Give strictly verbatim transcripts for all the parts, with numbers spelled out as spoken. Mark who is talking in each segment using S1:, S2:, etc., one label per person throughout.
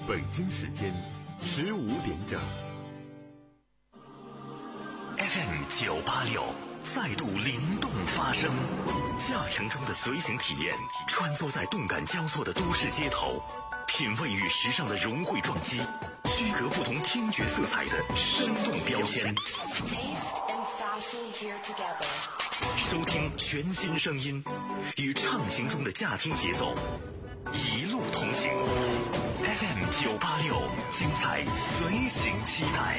S1: 北京时间十五点整。
S2: F M 九八六再度灵动发声，驾乘中的随行体验，穿梭在动感交错的都市街头，品味与时尚的融汇撞击，区隔不同听觉色彩的生动标签。收听全新声音，与畅行中的驾听节奏一路同行。F M 九八六，精彩随行期待。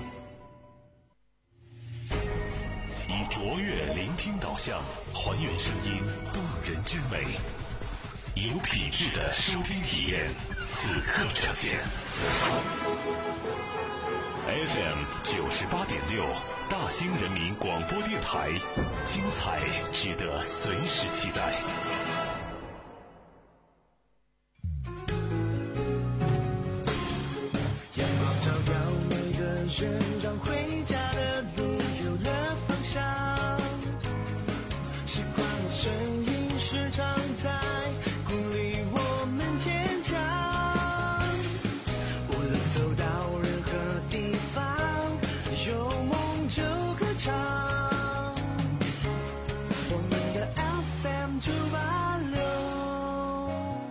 S2: 以卓越聆听导向，还原声音动人之美，有品质的收听体验，此刻呈现。F M 九十八点六，大兴人民广播电台，精彩值得随时期待。
S3: 阳光照耀每个人，让回家的路有了方向。习惯的声音时常在鼓励我们坚强。无论走到任何地方，有梦就歌唱。我们的 F M 九八六。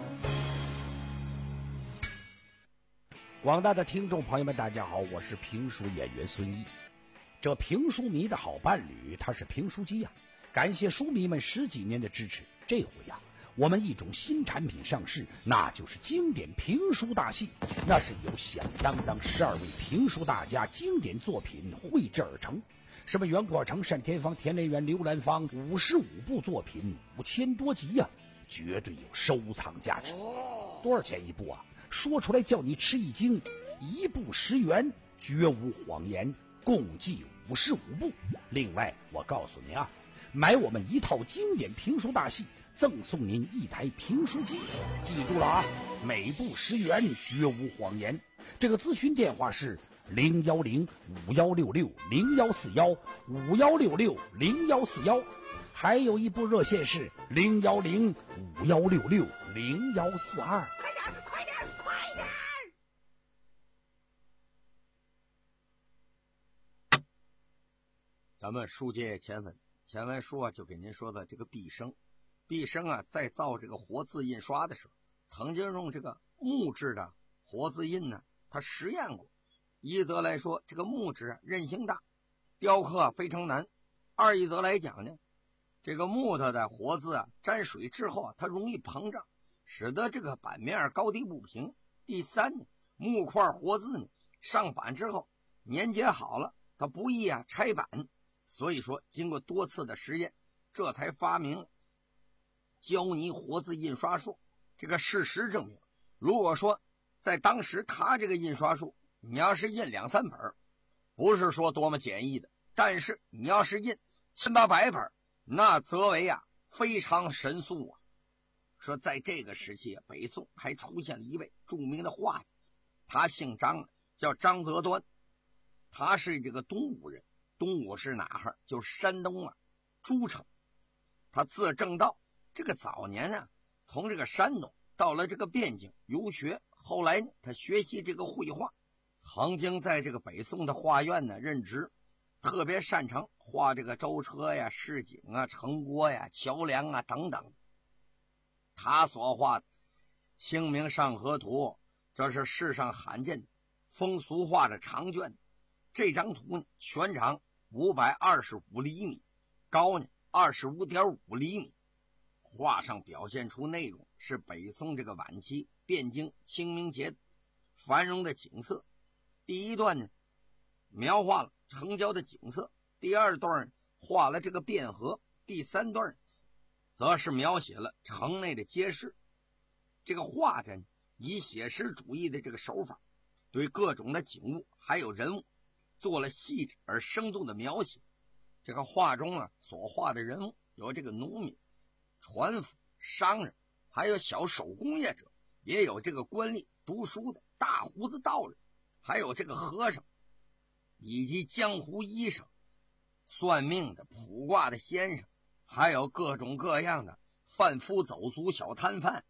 S4: 广大的听众朋友们大家好，我是评书演员孙毅。这评书迷的好伴侣他是评书机呀、啊，感谢书迷们十几年的支持。这回呀、啊，我们一种新产品上市，那就是经典评书大戏。那是由响当当十二位评书大家经典作品绘制而成，什么袁国成、单田芳、田连元、刘兰芳，五十五部作品，五千多集呀、啊，绝对有收藏价值。多少钱一部啊？说出来叫你吃一惊，一部十元，绝无谎言，共计五十五部。另外我告诉您啊，买我们一套经典评书大戏，赠送您一台评书机。记住了啊，每部十元，绝无谎言。这个咨询电话是零幺零五幺六六零幺四幺五幺六六零幺四幺，还有一部热线是零幺零五幺六六零幺四二。快点，快点，快点！
S5: 咱们书接前文，前文书啊就给您说的这个毕生，毕生啊在造这个活字印刷的时候，曾经用这个木质的活字印呢，他实验过。一则来说，这个木质啊韧性大，雕刻啊非常难；二一则来讲呢，这个木头的活字啊沾水之后啊，它容易膨胀，使得这个版面高低不平。第三呢，木块活字呢上版之后粘结好了，它不易啊拆版。所以说经过多次的实验，这才发明了胶泥活字印刷术。这个事实证明，如果说在当时他这个印刷术，你要是印两三本，不是说多么简易的，但是你要是印千八百本，那则为啊非常神速啊。说在这个时期啊，北宋还出现了一位著名的画家，他姓张，叫张择端，他是这个东吴人。东吴是哪儿？就是山东啊，诸城。他字正道，这个早年啊，从这个山东到了这个汴京游学，后来呢，他学习这个绘画，曾经在这个北宋的画院呢任职，特别擅长画这个舟车呀、市井啊、城郭呀、桥梁啊等等。他所画的《清明上河图》，这是世上罕见风俗画的长卷。这张图呢，全长五百二十五厘米，高呢二十五点五厘米。画上表现出内容是北宋这个晚期汴京清明节繁荣的景色。第一段呢，描画了城郊的景色；第二段画了这个汴河；第三段则是描写了城内的街市。这个画家以写实主义的这个手法，对各种的景物还有人物做了细致而生动的描写。这个画中啊所画的人物有这个农民、船夫、商人，还有小手工业者，也有这个官吏、读书的、大胡子道人，还有这个和尚，以及江湖医生、算命的、卜卦的先生，还有各种各样的贩夫走卒、小摊贩，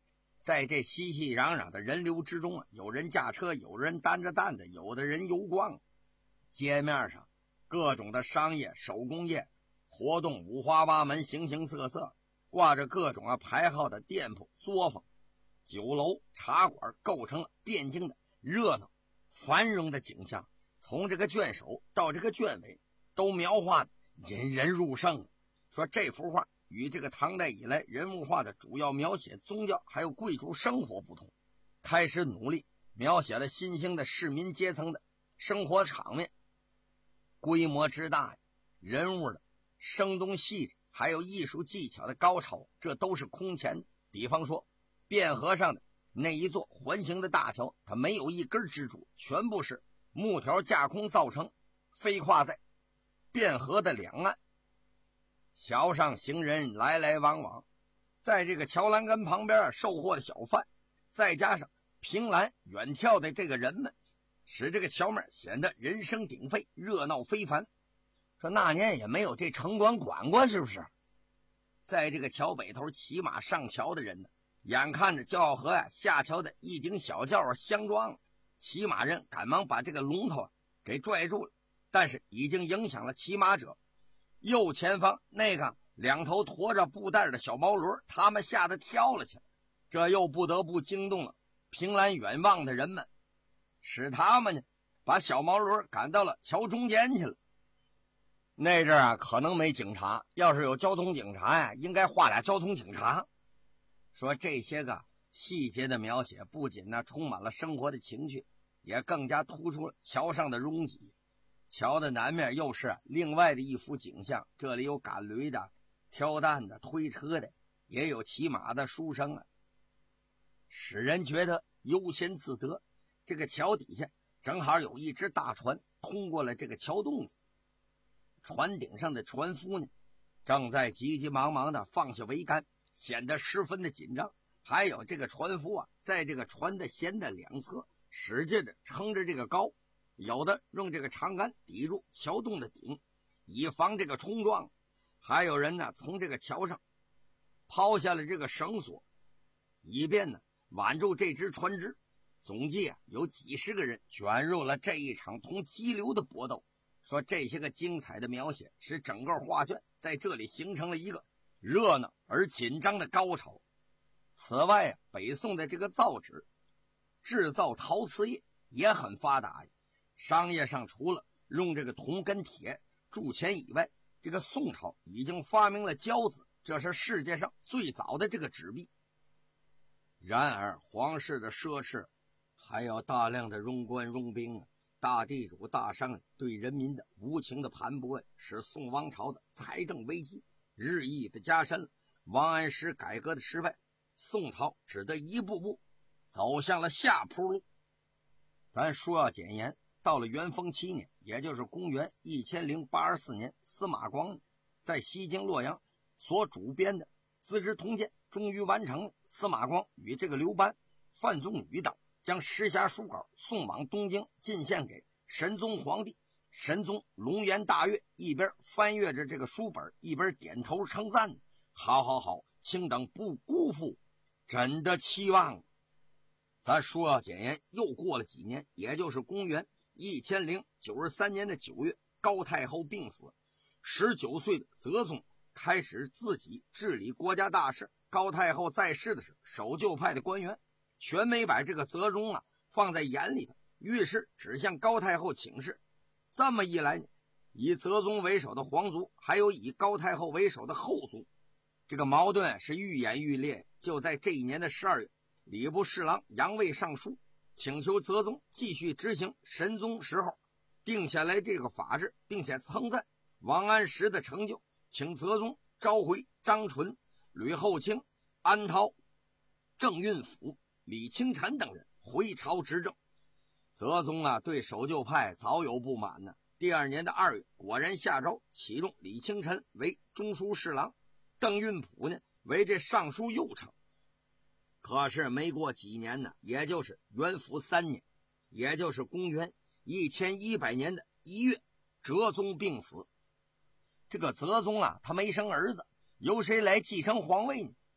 S5: 在这熙熙攘攘的人流之中啊，有人驾车，有人担着担子，有的人游逛。街面上各种的商业手工业活动五花八门，形形色色，挂着各种啊牌号的店铺作坊、酒楼、茶馆，构成了汴京的热闹繁荣的景象。从这个卷首到这个卷尾都描画的引人入胜。说这幅画与这个唐代以来人物画的主要描写宗教还有贵族生活不同，开始努力描写了新兴的市民阶层的生活场面，规模之大，人物的生动细致，还有艺术技巧的高超，这都是空前的。比方说汴河上的那一座环形的大桥，它没有一根支柱，全部是木条架空造成，飞跨在汴河的两岸。桥上行人来来往往，在这个桥栏杆旁边售货的小贩，再加上凭栏远眺的这个人们，使这个桥面显得人声鼎沸，热闹非凡。说那年也没有这城管管管，是不是？在这个桥北头骑马上桥的人呢，眼看着就要和呀下桥的一顶小轿相撞了，骑马人赶忙把这个龙头啊给拽住了，但是已经影响了骑马者。右前方那个两头驮着布袋的小毛驴，他们吓得跳了起来，这又不得不惊动了凭栏远望的人们，使他们呢把小毛驴赶到了桥中间去了。那阵啊可能没警察，要是有交通警察呀，应该画俩交通警察。说这些个细节的描写不仅呢充满了生活的情趣，也更加突出了桥上的拥挤。桥的南面又是另外的一幅景象，这里有赶驴的、挑担的、推车的，也有骑马的书生啊，使人觉得悠闲自得。这个桥底下正好有一只大船通过了这个桥洞子，船顶上的船夫呢正在急急忙忙的放下桅杆，显得十分的紧张。还有这个船夫啊，在这个船的舷的两侧使劲的撑着这个篙，有的用这个长杆抵住桥洞的顶，以防这个冲撞。还有人呢从这个桥上抛下了这个绳索，以便呢挽住这只船只。总计啊有几十个人卷入了这一场同激流的搏斗。说这些个精彩的描写使整个画卷在这里形成了一个热闹而紧张的高潮。此外啊，北宋的这个造纸、制造陶瓷业也很发达呀。商业上除了用这个铜跟铁铸钱以外，这个宋朝已经发明了胶子，这是世界上最早的这个纸币。然而皇室的奢侈，还有大量的庸官庸兵啊，大地主大商人对人民的无情的盘剥，使宋王朝的财政危机日益的加深了。王安石改革的失败，宋朝只得一步步走向了下坡路。咱说要简言，到了元丰七年，也就是公元一千零八十四年，司马光在西京洛阳所主编的《资治通鉴》终于完成了。司马光与这个刘班、范宗禹等将时下书稿送往东京，进献给神宗皇帝。神宗龙颜大悦，一边翻阅着这个书本，一边点头称赞：好好好，卿等不辜负朕的期望。咱说要简言，又过了几年，也就是公元一千零九十三年的九月，高太后病死，十九岁的泽宗开始自己治理国家大事。高太后在世的是守旧派的官员，全没把这个泽宗啊放在眼里头，于是只向高太后请示。这么一来，以泽宗为首的皇族，还有以高太后为首的后族，这个矛盾是愈演愈烈。就在这一年的十二月，礼部侍郎杨卫上书，请求泽宗继续执行神宗时候定下来这个法制，并且称赞王安石的成就，请泽宗召回张纯、吕厚卿、安涛、郑运甫、李清晨等人回朝执政。泽宗啊对守旧派早有不满呢。第二年的二月，果然下诏启用李清晨为中书侍郎，邓运甫呢为这尚书右丞。可是没过几年呢，也就是元符三年，也就是公元一千一百年的一月，哲宗病死。这个泽宗啊他没生儿子，由谁来继承皇位呢？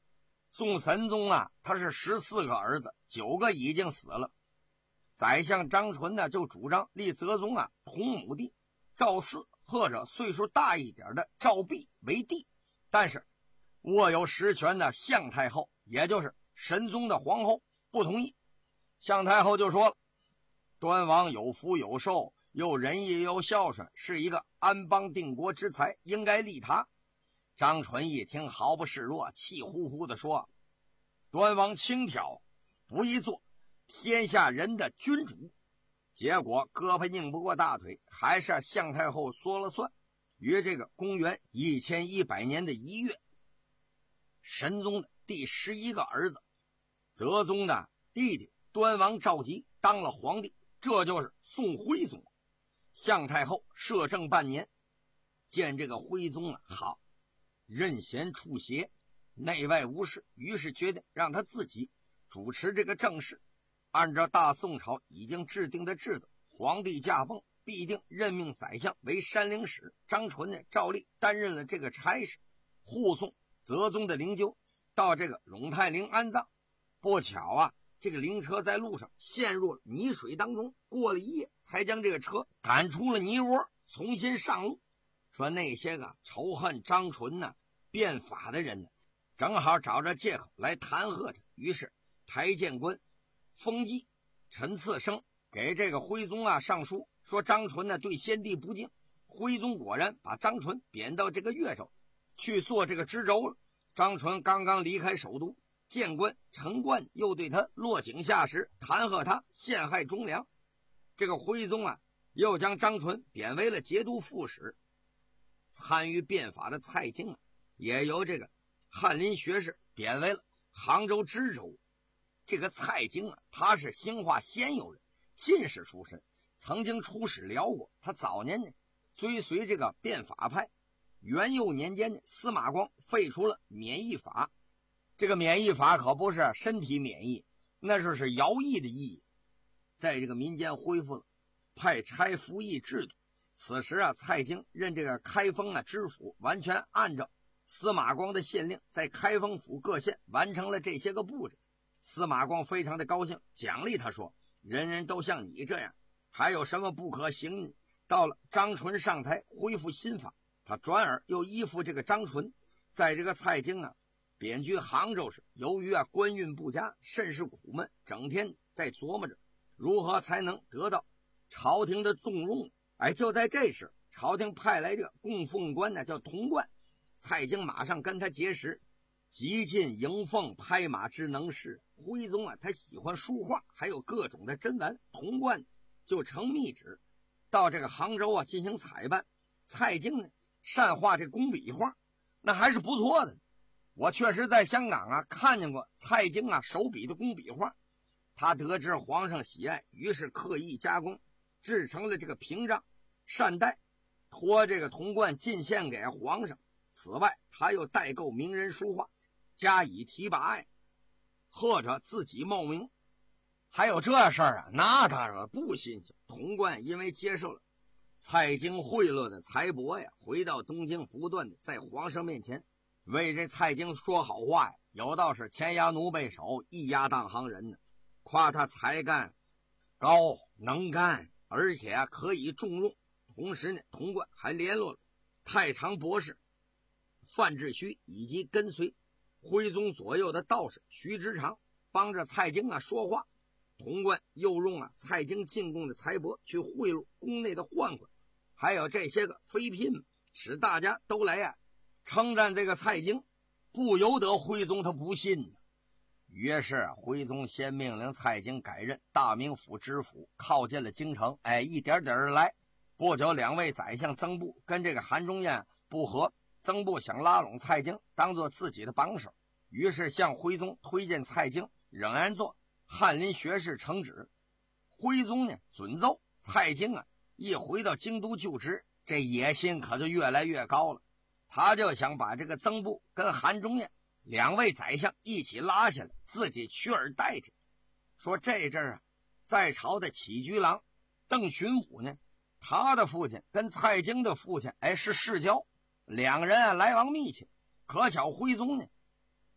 S5: 宋神宗啊，他是十四个儿子，九个已经死了。宰相张纯呢，就主张立泽宗啊同母弟赵四或者岁数大一点的赵弼为帝，但是握有实权的向太后，也就是神宗的皇后不同意。向太后就说了，端王有福有寿，又仁义又孝顺，是一个安邦定国之才，应该立他。张纯一听毫不示弱，气呼呼地说，端王轻佻，不宜做天下人的君主。结果胳膊拧不过大腿，还是向太后说了算。于这个公元一千一百年的一月，神宗的第十一个儿子泽宗的弟弟端王赵佶当了皇帝，这就是宋徽宗。向太后摄政半年，见这个徽宗啊好，任贤处邪，内外无事，于是决定让他自己主持这个政事。按照大宋朝已经制定的制度，皇帝驾崩必定任命宰相为山陵使。张纯呢照例担任了这个差事，护送泽宗的灵柩到这个永泰陵安葬。不巧啊，这个灵车在路上陷入了泥水当中，过了一夜才将这个车赶出了泥窝，重新上路。说那些个仇恨张纯呢变法的人呢，正好找着借口来弹劾他。于是台谏官封基、陈次生给这个徽宗啊上书，说张纯呢对先帝不敬。徽宗果然把张纯贬到这个越州去做这个知州了。张纯刚刚离开首都，谏官陈冠又对他落井下石，弹劾他陷害忠良。这个徽宗啊又将张纯贬为了节度副使。参与变法的蔡京啊也由这个翰林学士贬为了杭州知州。这个蔡京啊，他是兴化仙游人，进士出身，曾经出使辽国。他早年呢追随这个变法派。元佑年间呢，司马光废除了免役法。这个免役法可不是身体免疫，那就是徭役的役。在这个民间恢复了派差服役制度。此时啊，蔡京任这个开封啊知府，完全按照司马光的县令，在开封府各县完成了这些个布置。司马光非常的高兴，奖励他说，人人都像你这样，还有什么不可行呢？到了张纯上台恢复新法，他转而又依附这个张纯。在这个蔡京啊贬居杭州时，由于啊官运不佳，甚是苦闷，整天在琢磨着如何才能得到朝廷的重用。哎，就在这时，朝廷派来这个供奉官呢叫童贯。蔡京马上跟他结识，极尽迎凤拍马之能事。徽宗啊他喜欢书画，还有各种的珍玩，童贯就呈密旨到这个杭州啊进行采办。蔡京呢善画这工笔画，那还是不错的。我确实在香港啊看见过蔡京啊手笔的工笔画。他得知皇上喜爱，于是刻意加工，制成了这个屏障、扇带，托这个童贯进献给皇上。此外，他又代购名人书画，加以提拔爱，或者自己冒名。还有这事儿啊，那当然不新鲜。童贯因为接受了蔡京贿赂的财帛呀，回到东京，不断的在皇上面前为这蔡京说好话呀，有道是前压奴背手，一压当行人呢，夸他才干高能干，而且啊可以重用。同时呢，童贯还联络了太常博士范志虚以及跟随徽宗左右的道士徐直长，帮着蔡京啊说话。童贯又用啊蔡京进贡的财帛去贿赂宫内的宦官，还有这些个妃嫔，使大家都来啊称赞这个蔡京，不由得徽宗他不信呢。于是徽宗先命令蔡京改任大名府知府，靠近了京城。哎，一点点的来。不久，两位宰相曾布跟这个韩忠彦不和，曾布想拉拢蔡京当做自己的帮手，于是向徽宗推荐蔡京仍然做翰林学士承旨。徽宗呢准奏。蔡京啊一回到京都就职，这野心可就越来越高了。他就想把这个曾布跟韩忠彦两位宰相一起拉下来，自己取而代之。说这阵儿啊，在朝的起居郎邓寻武呢，他的父亲跟蔡京的父亲哎是世交，两人啊来往密切。可巧徽宗呢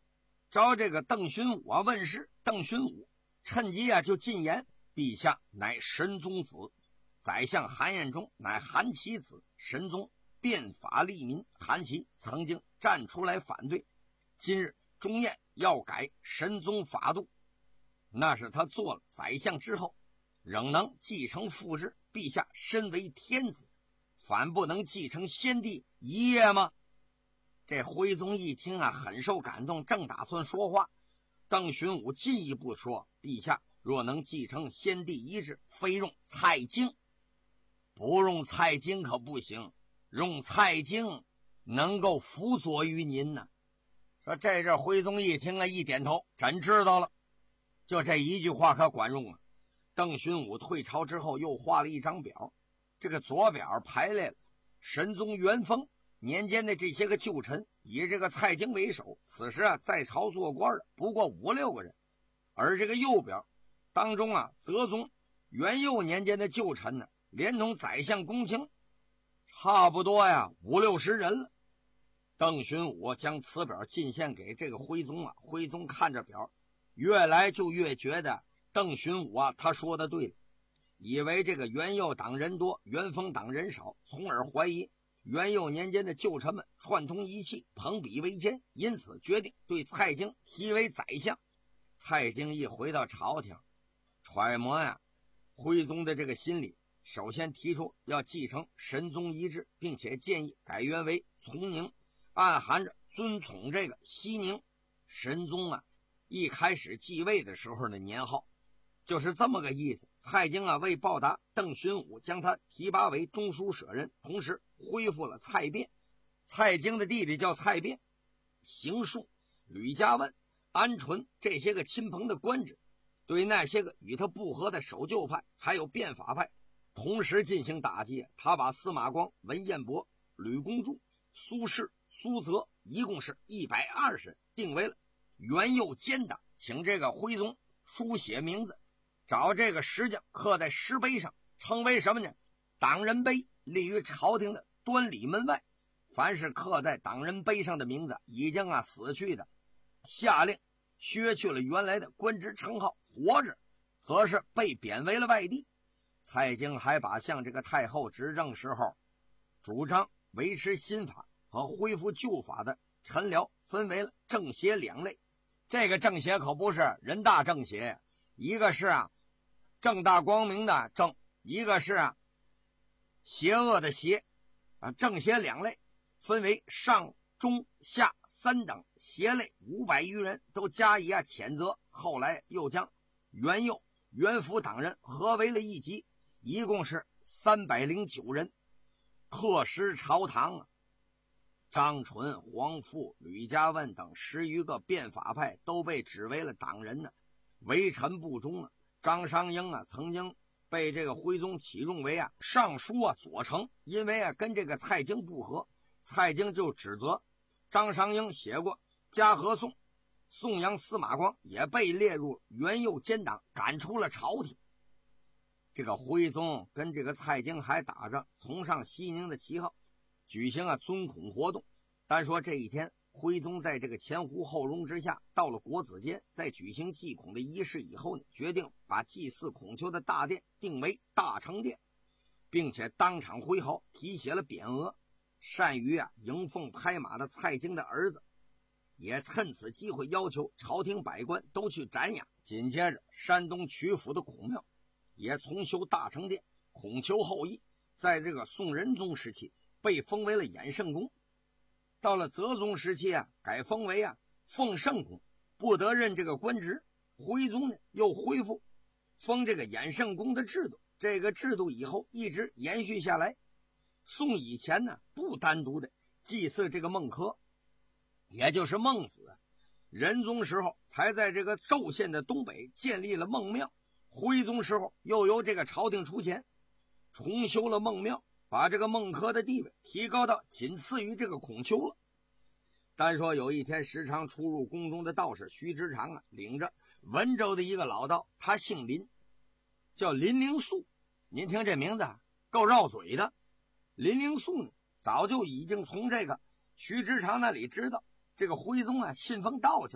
S5: 招这个邓荀武啊问事。邓荀武趁机啊就进言：陛下乃神宗子，宰相韩彦中乃韩琦子，神宗变法利民，韩琦曾经站出来反对，今日钟彦要改神宗法度，那是他做了宰相之后仍能继承父志，陛下身为天子，反不能继承先帝遗业吗？这徽宗一听啊，很受感动，正打算说话，邓荀武进一步说：陛下若能继承先帝遗志，非用蔡京，不用蔡京可不行，用蔡京能够辅佐于您呢。说这阵徽宗一听啊，一点头，真知道了。就这一句话可管用啊。邓荀武退朝之后，又画了一张表，这个左表排列了神宗元丰年间的这些个旧臣，以这个蔡京为首，此时啊在朝做官的不过五六个人。而这个右表当中啊，泽宗元佑年间的旧臣呢，连同宰相公卿，差不多呀五六十人了。邓荀武将此表进献给这个徽宗啊，徽宗看着表，越来就越觉得邓荀武啊他说的对了，以为这个元佑党人多，元丰党人少，从而怀疑元佑年间的旧臣们串通一气，朋比为奸，因此决定对蔡京提为宰相。蔡京一回到朝廷，揣摩呀徽宗的这个心理，首先提出要继承神宗遗志，并且建议改元为从宁，暗含着尊崇这个西宁。神宗啊一开始继位的时候的年号就是这么个意思。蔡京啊为报答邓荀武，将他提拔为中书舍人，同时恢复了蔡卞。蔡京的弟弟叫蔡卞，邢恕、吕家问、安纯这些个亲朋的官职，对那些个与他不合的守旧派还有变法派同时进行打击。他把司马光、文彦博、吕公著、苏轼、苏泽一共是一百二十人，定为了元佑奸党，请这个徽宗书写名字，找这个石匠刻在石碑上，称为什么呢？党人碑，立于朝廷的端礼门外。凡是刻在党人碑上的名字已经啊死去的，下令削去了原来的官职称号，活着则是被贬为了外地。蔡京还把像这个太后执政时候主张维持新法和恢复旧法的臣僚分为了正邪两类。这个正邪可不是人大正邪，一个是啊正大光明的正，一个是啊邪恶的邪啊，正邪两类分为上中下三等邪类，五百余人都加以啊谴责。后来又将元佑、元辅党人合为了一级，一共是三百零九人。刻石朝堂啊，张纯、黄富、吕家问等十余个变法派都被指为了党人呢，为臣不忠啊。张商英啊曾经被这个徽宗启用为啊尚书啊左丞，因为啊跟这个蔡京不和，蔡京就指责张商英写过嘉禾颂，颂扬司马光，也被列入元佑奸党，赶出了朝廷。这个徽宗跟这个蔡京还打着崇尚西宁的旗号，举行啊尊孔活动。单说这一天，徽宗在这个前呼后拥之下，到了国子监，在举行祭孔的仪式以后呢，决定把祭祀孔丘的大殿定为大成殿，并且当场挥毫题写了匾额。善于啊迎凤拍马的蔡京的儿子也趁此机会要求朝廷百官都去瞻仰。紧接着，山东曲阜的孔庙也重修大成殿，孔丘后裔在这个宋仁宗时期被封为了衍圣公，到了泽宗时期啊改封为啊奉圣公，不得任这个官职。徽宗呢又恢复封这个衍圣公的制度，这个制度以后一直延续下来。宋以前呢不单独的祭祀这个孟轲，也就是孟子，仁宗时候才在这个寿县的东北建立了孟庙，徽宗时候又由这个朝廷出钱重修了孟庙，把这个孟轲的地位提高到仅次于这个孔丘了。单说有一天时常出入宫中的道士徐之常啊，领着文州的一个老道，他姓林，叫林灵素。您听这名字啊够绕嘴的。林灵素呢早就已经从这个徐之常那里知道这个徽宗啊信奉道教，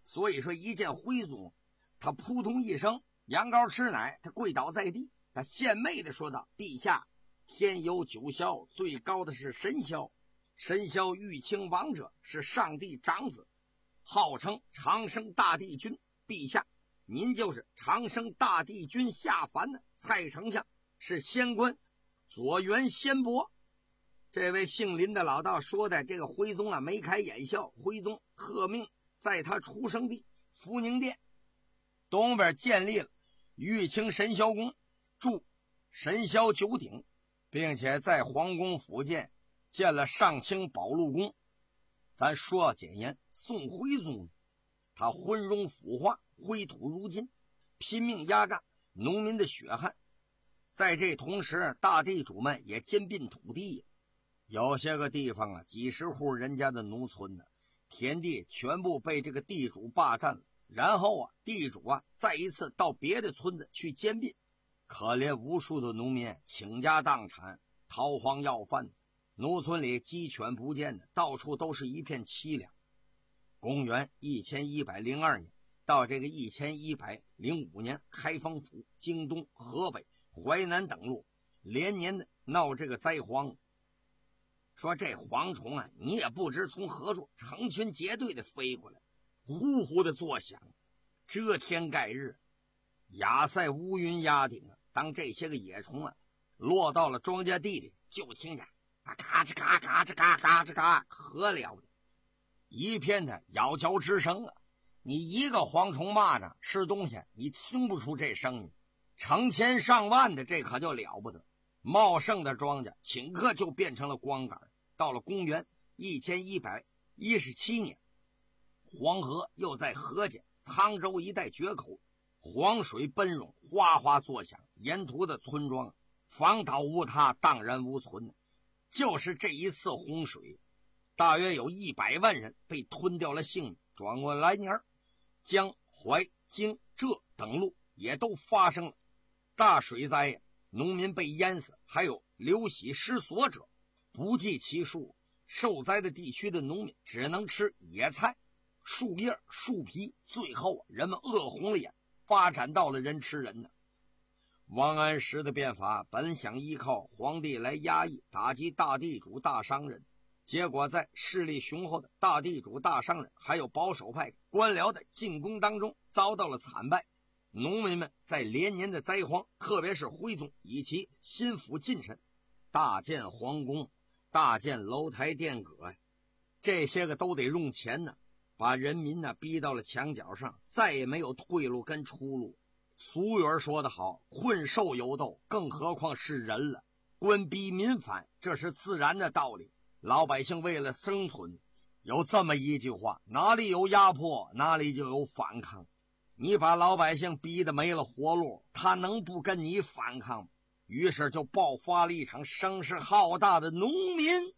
S5: 所以说一见徽宗，他扑通一声羊羔吃奶，他跪倒在地，他献媚的说道：陛下，天有九霄，最高的是神霄，神霄玉清王者，是上帝长子，号称长生大帝君。陛下，您就是长生大帝君下凡的蔡丞相，是仙官左元仙伯。这位姓林的老道说的，这个徽宗啊眉开眼笑。徽宗特命在他出生地福宁殿东边建立了玉清神霄宫，筑神霄九鼎，并且在皇宫附近建了上清宝禄宫。咱说简言，宋徽宗他昏庸腐化，灰土如金，拼命压榨农民的血汗。在这同时，大地主们也兼并土地，有些个地方啊，几十户人家的农村呢，田地全部被这个地主霸占了。然后啊，地主啊再一次到别的村子去兼并，可怜无数的农民倾家荡产，逃荒要饭，农村里鸡犬不见的，到处都是一片凄凉。公元一千一百零二年到这个一千一百零五年，开封府、京东、河北、淮南等路连年的闹这个灾荒。说这蝗虫啊，你也不知从何处成群结队的飞过来，呼呼的作响，遮天盖日，亚塞乌云压顶啊。当这些个野虫啊落到了庄稼地里，就听见啊嘎吱嘎嘎吱嘎嘎吱嘎，可了的一片的咬嚼之声啊。你一个蝗虫蚂蚱吃东西，你听不出这声音，成千上万的，这可就了不得。茂盛的庄稼顷刻就变成了光杆。到了公元一千一百一十七年，黄河又在河间、沧州一带决口，黄水奔涌，哗哗作响，沿途的村庄房倒屋塌，荡然无存。就是这一次洪水，大约有一百万人被吞掉了性命。转过来年，江、淮、京、浙等路也都发生了大水灾，农民被淹死，还有流徙失所者不计其数。受灾的地区的农民只能吃野菜、树叶、树皮，最后人们饿红了眼，发展到了人吃人呢。王安石的变法本想依靠皇帝来压抑打击大地主大商人，结果在势力雄厚的大地主大商人还有保守派官僚的进攻当中遭到了惨败。农民们在连年的灾荒，特别是徽宗以其心腹近臣大建皇宫、大建楼台殿阁呀，这些个都得用钱呢，把人民呢逼到了墙角上，再也没有退路跟出路。俗语说得好，困兽犹斗，更何况是人了。官逼民反，这是自然的道理。老百姓为了生存，有这么一句话，哪里有压迫，哪里就有反抗。你把老百姓逼得没了活路，他能不跟你反抗吗？于是就爆发了一场声势浩大的农民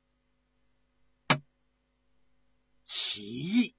S5: 起义。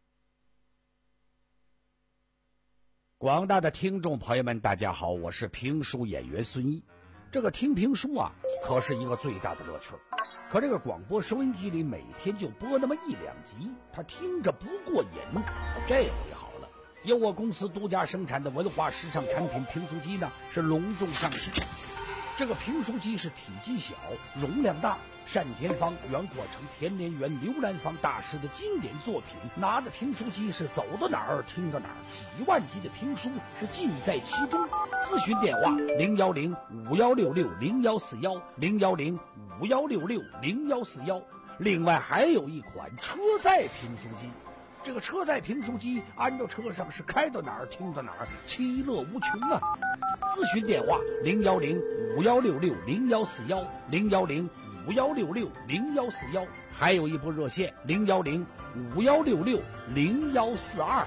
S4: 广大的听众朋友们，大家好，我是评书演员孙毅。这个听评书啊，可是一个最大的乐趣。可这个广播收音机里每天就播那么一两集，他听着不过瘾。这回好了，由我公司独家生产的文化时尚产品评书机呢，是隆重上市。这个评书机是体积小，容量大，单田芳、袁国成、田连元、刘兰芳大师的经典作品。拿着评书机是走到哪儿听到哪儿，几万集的评书是尽在其中。咨询电话零幺零五幺六六零幺四幺零幺零五幺六六零幺四幺。另外还有一款车载评书机。这个车载评书机安到车上是开到哪儿听到哪儿，其乐无穷啊！咨询电话零幺零五幺六六零幺四幺零幺零五幺六六零幺四幺，还有一部热线零幺零五幺六六零幺四二。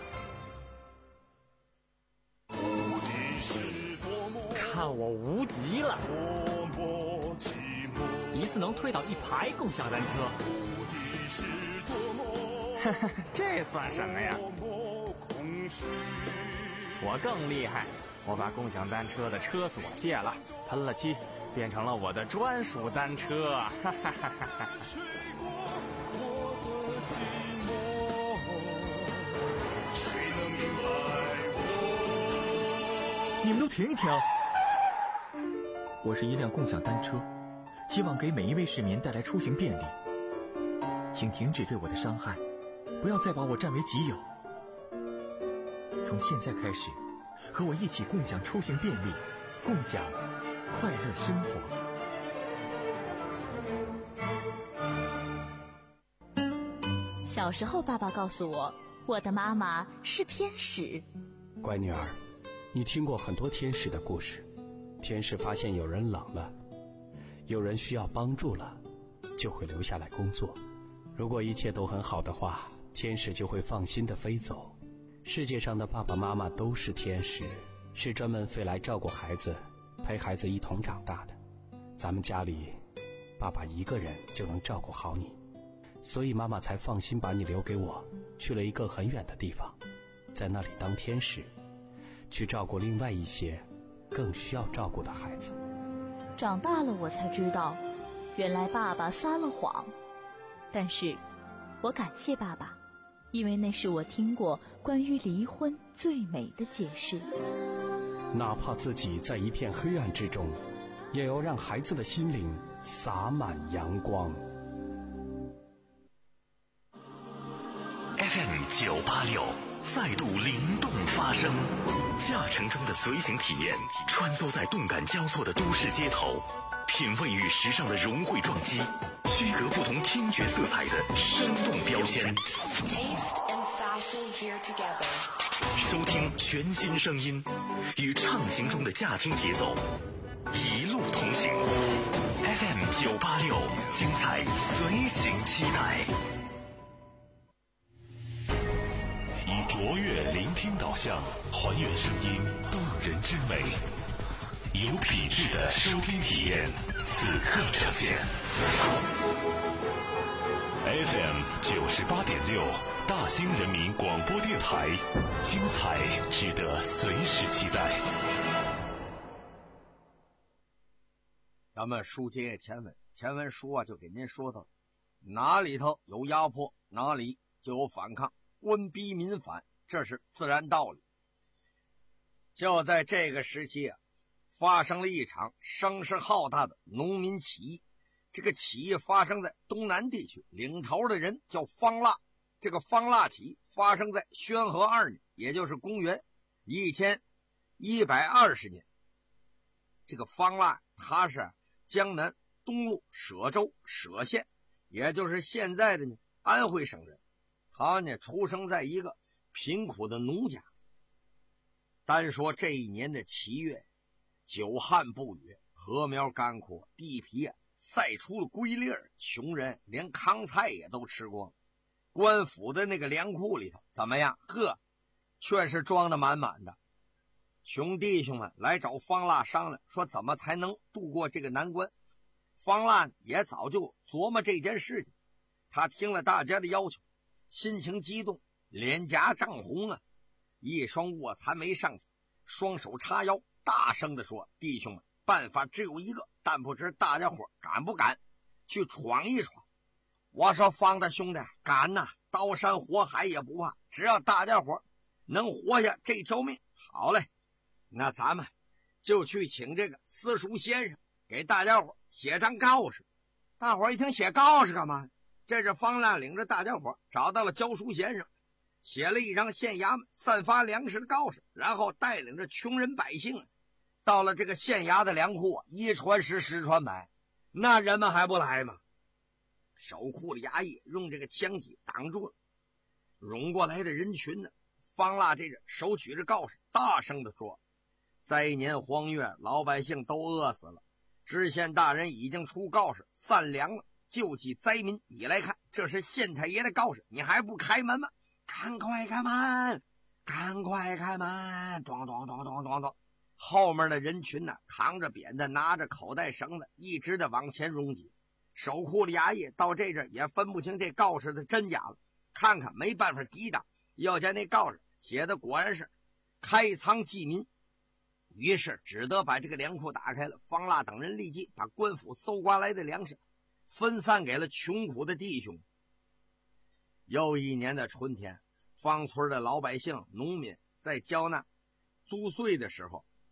S6: 看我无敌了！一次能推倒一排共享单车。这算什么呀？我更厉害，我把共享单车的车锁卸了，喷了漆，变成了我的专属单车。哈哈哈哈！
S3: 吹
S7: 你们都停一停！我是一辆共享单车，希望给每一位市民带来出行便利。请停止对我的伤害，不要再把我占为己有。从现在开始，和我一起共享出行便利，共享快乐生活。
S8: 小时候，爸爸告诉我，我的妈妈是天使。
S4: 乖女儿，你听过很多天使的故事。天使发现有人冷了，有人需要帮助了，就会留下来工作。如果一切都很好的话，天使就会放心地飞走。世界上的爸爸妈妈都是天使，是专门飞来照顾孩子，陪孩子一同长大的。咱们家里，爸爸一个人就能照顾好你，所以妈妈才放心把你留给我，去了一个很远的地方，在那里当天使，去照顾另外一些更需要照顾的孩子。
S8: 长大了我才知道，原来爸爸撒了谎。但是我感谢爸爸，因为那是我听过关于离婚最美的解释。
S4: 哪怕自己在一片黑暗之中，也要让孩子的心灵洒满阳光。
S2: F M 九八六再度灵动发声，驾乘中的随行体验，穿梭在动感交错的都市街头，品味与时尚的融汇撞击，区隔不同听觉色彩的生动标签。收听全新声音，与畅行中的驾听节奏，一路同行。F M 九八六，精彩随行期待。以卓越聆听导向，还原声音动人之美，有品质的收听体验，此刻呈现。F M 九十八点六，大兴人民广播电台，精彩值得随时期待。
S5: 咱们书接前文，前文书啊就给您说到，哪里头有压迫，哪里就有反抗，官逼民反，这是自然道理。就在这个时期啊，发生了一场声势浩大的农民起义。这个起义发生在东南地区，领头的人叫方腊。这个方腊起义发生在宣和二年，也就是公元一千一百二十年。这个方腊他是江南东路舍州舍县，也就是现在的呢安徽省人。他呢出生在一个贫苦的农家。单说这一年的七月，久旱不雨，禾苗干枯，地皮啊晒出了龟粒儿，穷人连糠菜也都吃光。官府的那个粮库里头怎么样？呵，却是装得满满的。穷弟兄们来找方腊商量，说怎么才能度过这个难关。方腊也早就琢磨这件事情，他听了大家的要求，心情激动，脸颊涨红啊，一双卧蚕眉上挑，双手叉腰，大声地说：弟兄们，办法只有一个，但不知大家伙敢不敢去闯一闯。我说方大兄弟，敢呐，刀山火海也不怕，只要大家伙能活下这条命。好嘞，那咱们就去请这个私塾先生给大家伙写张告示。大伙一听写告示干嘛？这是方腊领着大家伙找到了教书先生，写了一张县衙门散发粮食的告示，然后带领着穷人百姓到了这个县衙的粮库啊，一传十，十传百，那人们还不来吗？守库的衙役用这个枪体挡住了涌过来的人群呢。方腊这人手举着告示，大声地说：灾年荒月，老百姓都饿死了，知县大人已经出告示散粮了，救济灾民。你来看，这是县太爷的告示，你还不开门吗？赶快开门，赶快开门！咚咚咚咚咚咚。后面的人群呢，扛着扁担，拿着口袋绳子，一直的往前拥挤。守库的衙役到这阵也分不清这告示的真假了，看看没办法抵挡，要见那告示写的果然是开仓济民，于是只得把这个粮库打开了。方腊等人立即把官府搜刮来的粮食分散给了穷苦的弟兄。又一年的春天，方村的老百姓农民在交纳租税的时候，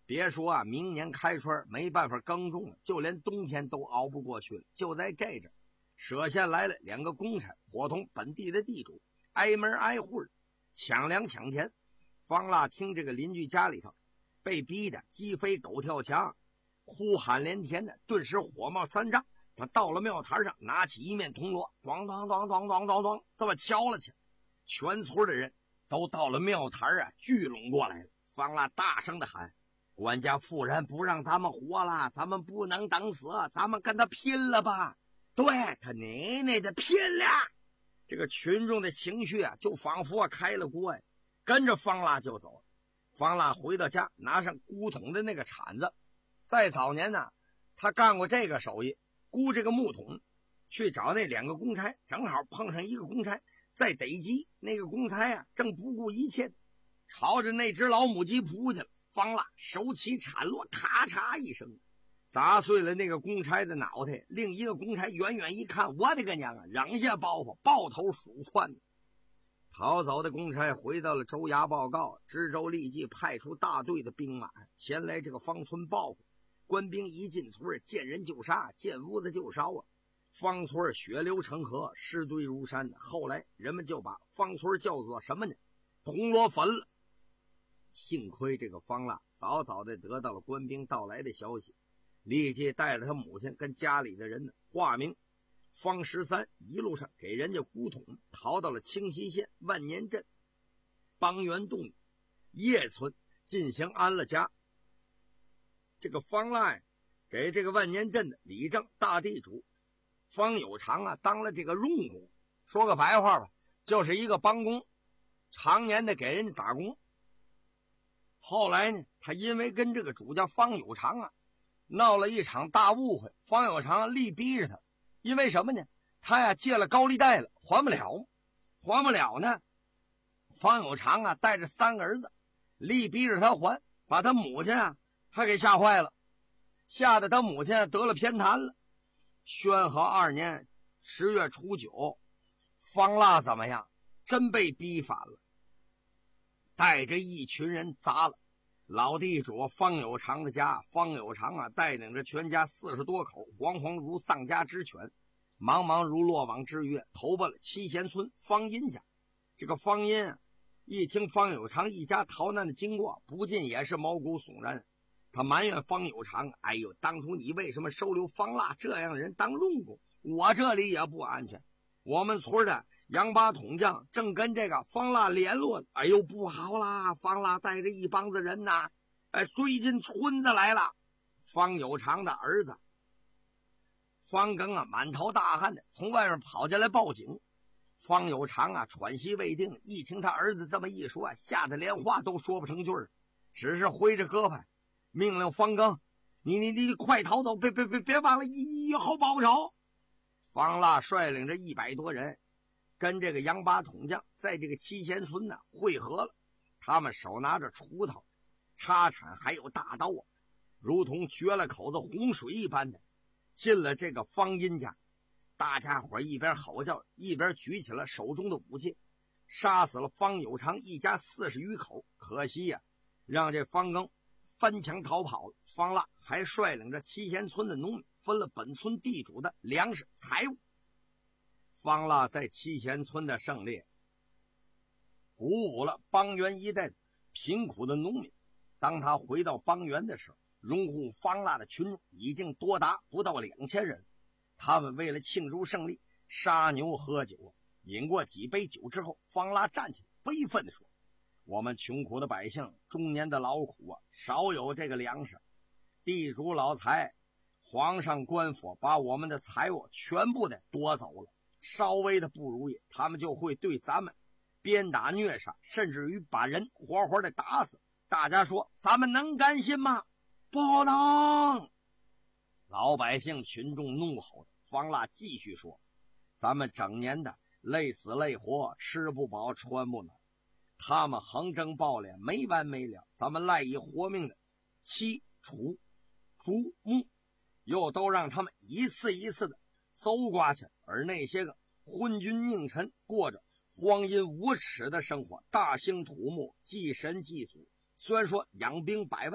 S5: 别说啊，明年开春没办法耕种了，就连冬天都熬不过去了。就在这阵，歙县来了两个公差，伙同本地的地主，挨门挨户抢粮抢钱。方腊听这个邻居家里头被逼得鸡飞狗跳墙，哭喊连天的，顿时火冒三丈。他到了庙台上，拿起一面铜锣，咣咣咣咣咣咣咣，这么敲了去。全村的人都到了庙台啊，聚拢过来了。方腊大声的喊：“管家夫人不让咱们活了，咱们不能等死，咱们跟他拼了吧！”对，他奶奶的拼了！这个群众的情绪啊，就仿佛开了锅呀，跟着方腊就走了。方腊回到家，拿上箍桶的那个铲子。在早年呢，他干过这个手艺，箍这个木桶，去找那两个公差，正好碰上一个公差在逮鸡，那个公差啊正不顾一切，朝着那只老母鸡扑去了。方腊手起铲落，咔嚓一声，砸碎了那个公差的脑袋。另一个公差远远一看，我的个娘啊，扔下包袱，抱头鼠窜。逃走的公差回到了州衙报告，知州立即派出大队的兵马前来这个方村报复。官兵一进村，见人就杀，见屋子就烧啊！方村血流成河，尸堆如山。后来人们就把方村叫做什么呢？铜锣坟了。幸亏这个方腊早早的得到了官兵到来的消息，立即带着他母亲跟家里的人呢，化名方十三，一路上给人家古桶，逃到了清溪县万年镇邦源洞叶村进行安了家。这个方腊给这个万年镇的里正大地主方有常啊当了这个佣工，说个白话吧，就是一个帮工，常年的给人家打工。后来呢，他因为跟这个主家方有常啊闹了一场大误会，方有常力逼着他，因为什么呢？他呀借了高利贷了，还不了，还不了呢。方有常啊带着三个儿子，力逼着他还，把他母亲啊还给吓坏了，吓得他母亲得了偏瘫了。宣和二年十月初九，方腊怎么样？真被逼反了，带着一群人砸了老地主方有常的家。方有常啊带领着全家四十多口，惶惶如丧家之犬，茫茫如落网之鱼，投奔了七贤村方殷家。这个方殷啊一听方有常一家逃难的经过，不禁也是毛骨悚然。他埋怨方有常，哎呦，当初你为什么收留方腊这样的人当佣工？我这里也不安全。我们村的杨八桶匠正跟这个方腊联络，哎呦，不好啦！方腊带着一帮子人呐，哎，追进村子来了。方有常的儿子方庚啊，满头大汗的从外面跑进来报警。方有常啊，喘息未定，一听他儿子这么一说啊，吓得连话都说不成句儿，只是挥着胳膊命令方庚：“你你你快逃走，别别别别忘了以以后报仇。”方腊率领着一百多人，跟这个杨八桶匠在这个七贤村呢汇合了。他们手拿着锄头、插铲还有大刀啊，如同决了口子洪水一般的进了这个方殷家。大家伙一边吼叫，一边举起了手中的武器，杀死了方有常一家四十余口。可惜呀、啊，让这方庚翻墙逃跑了。方腊还率领着七贤村的农民分了本村地主的粮食财物。方腊在七贤村的胜利鼓舞了邦源一带贫苦的农民。当他回到邦源的时候，拥护方腊的群众已经多达不到两千人。他们为了庆祝胜利，杀牛喝酒。饮过几杯酒之后，方腊站起来悲愤地说：“我们穷苦的百姓中年的劳苦啊，少有这个粮食。地主老财，皇上官府把我们的财物全部的夺走了，稍微的不如意，他们就会对咱们鞭打虐杀，甚至于把人活活的打死。大家说咱们能甘心吗？不能！”老百姓群众怒吼。方腊继续说：“咱们整年的累死累活，吃不饱穿不暖，他们横征暴敛没完没了，咱们赖以活命的妻楚竹木又都让他们一次一次的搜刮去，而那些个昏君佞臣过着荒淫无耻的生活，大兴土木，祭神祭祖。虽然说养兵百万，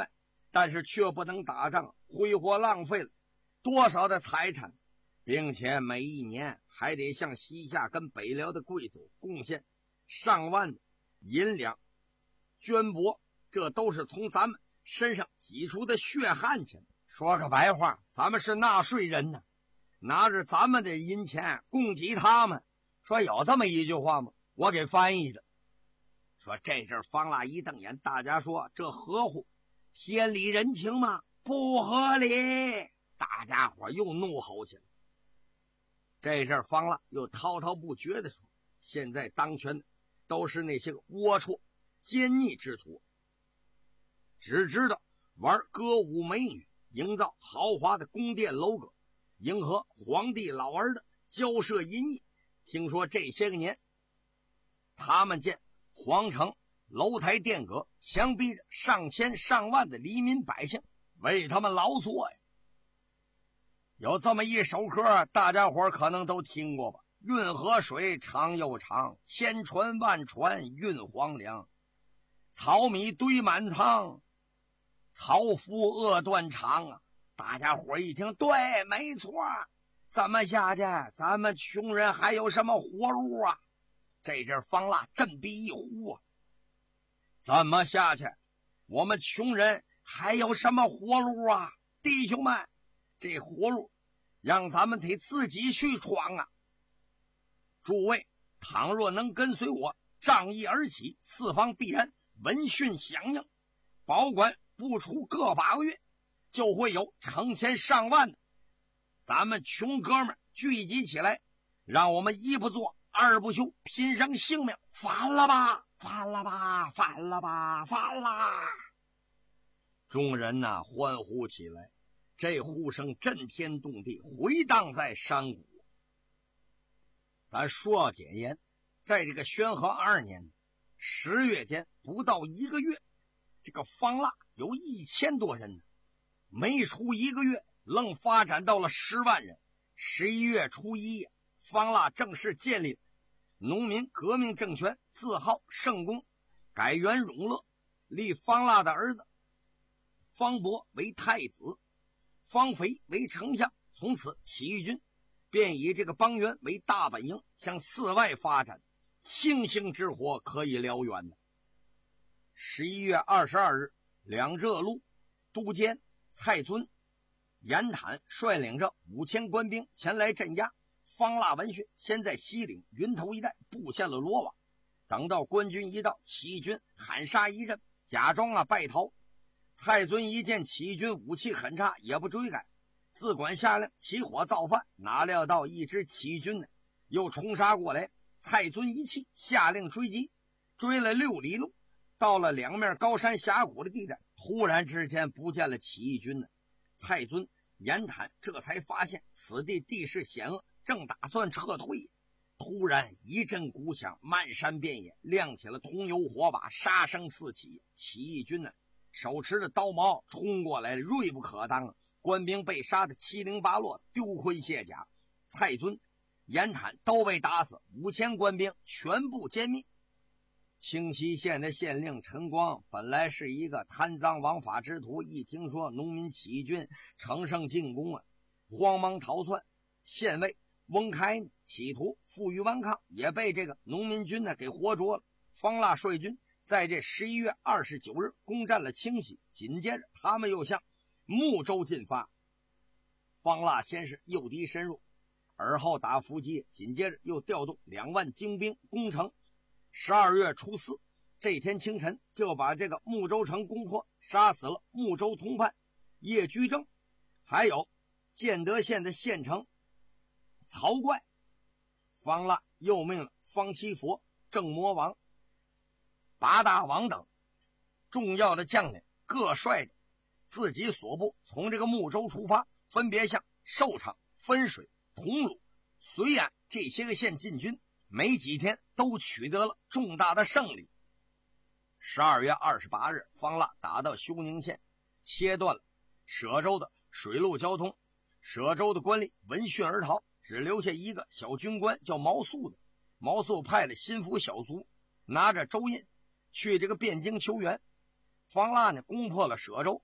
S5: 但是却不能打仗，挥霍浪费了多少的财产，并且每一年还得向西夏跟北辽的贵族贡献上万的银两绢帛，这都是从咱们身上挤出的血汗钱。说个白话，咱们是纳税人呢，拿着咱们的银钱供给他们。说有这么一句话吗？我给翻译的。说这阵方腊一瞪眼，大家说这合乎天理人情吗？不合理！大家伙又怒吼起来。这阵方腊又滔滔不绝地说，现在当权的都是那些个龌龊奸逆之徒，只知道玩歌舞美女，营造豪华的宫殿楼阁，迎合皇帝老儿的骄奢淫逸。听说这些个年，他们见皇城楼台殿阁，强逼着上千上万的黎民百姓为他们劳作呀。有这么一首歌，大家伙可能都听过吧？运河水长又长，千船万船运黄粱，糙米堆满仓，草夫饿断肠啊！大家伙一听，对，没错，怎么下去咱们穷人还有什么活路啊？这阵方腊振臂一呼啊，怎么下去我们穷人还有什么活路啊？弟兄们，这活路让咱们得自己去闯啊！诸位倘若能跟随我仗义而起，四方必然闻讯响应，保管不出个把个月，就会有成千上万的咱们穷哥们聚集起来，让我们一不做二不休，拼上性命，反了吧，反了吧，反了吧，反啦！众人呐、啊、欢呼起来，这呼声震天动地，回荡在山谷。咱说要简言，在这个宣和二年十月间，不到一个月，这个方腊有一千多人呢，没出一个月，愣发展到了十万人。十一月初一，方腊正式建立农民革命政权，自号圣公，改元永乐，立方腊的儿子方伯为太子，方肥为丞相。从此起义军便以这个邦原为大本营，向四外发展，星星之火可以燎原的。十一月二十二日，两浙路都监蔡遵、严坦率领着五千官兵前来镇压。方腊闻讯，先在西岭云头一带布下了罗网，等到官军一到，起义军喊杀一阵，假装啊败逃。蔡遵一见起义军武器很差，也不追赶，自管下令起火造饭。哪料到一支起义军呢又冲杀过来，蔡遵一气，下令追击，追了六里路，到了两面高山峡谷的地带，突然之间不见了起义军呢。蔡遵、严坦这才发现此地地势险恶，正打算撤退，突然一阵鼓响，漫山遍野亮起了桐油火把，杀声四起。起义军呢手持着刀矛冲过来，锐不可当啊！官兵被杀得七零八落，丢盔卸甲。蔡遵、严坦都被打死，五千官兵全部歼灭。清溪县的县令陈光本来是一个贪赃枉法之徒，一听说农民起义军乘胜进攻啊，慌忙逃窜。县尉翁开企图负隅顽抗，也被这个农民军呢给活捉了。方腊率军在这十一月二十九日攻占了清溪，紧接着他们又向睦州进发。方腊先是诱敌深入，而后打伏击，紧接着又调动两万精兵攻城。十二月初四这天清晨，就把这个睦州城攻破，杀死了睦州通判叶居正，还有建德县的县城曹怪。方腊又命了方七佛、郑魔王、八大王等重要的将领各率着自己所部从这个睦州出发，分别向寿昌、分水、桐庐、绥安这些个县进军，没几天都取得了重大的胜利。十二月二十八日，方腊打到休宁县，切断了舍州的水陆交通。舍州的官吏闻讯而逃，只留下一个小军官叫毛素的。毛素派了心腹小卒拿着州印去这个汴京求援。方腊呢攻破了舍州，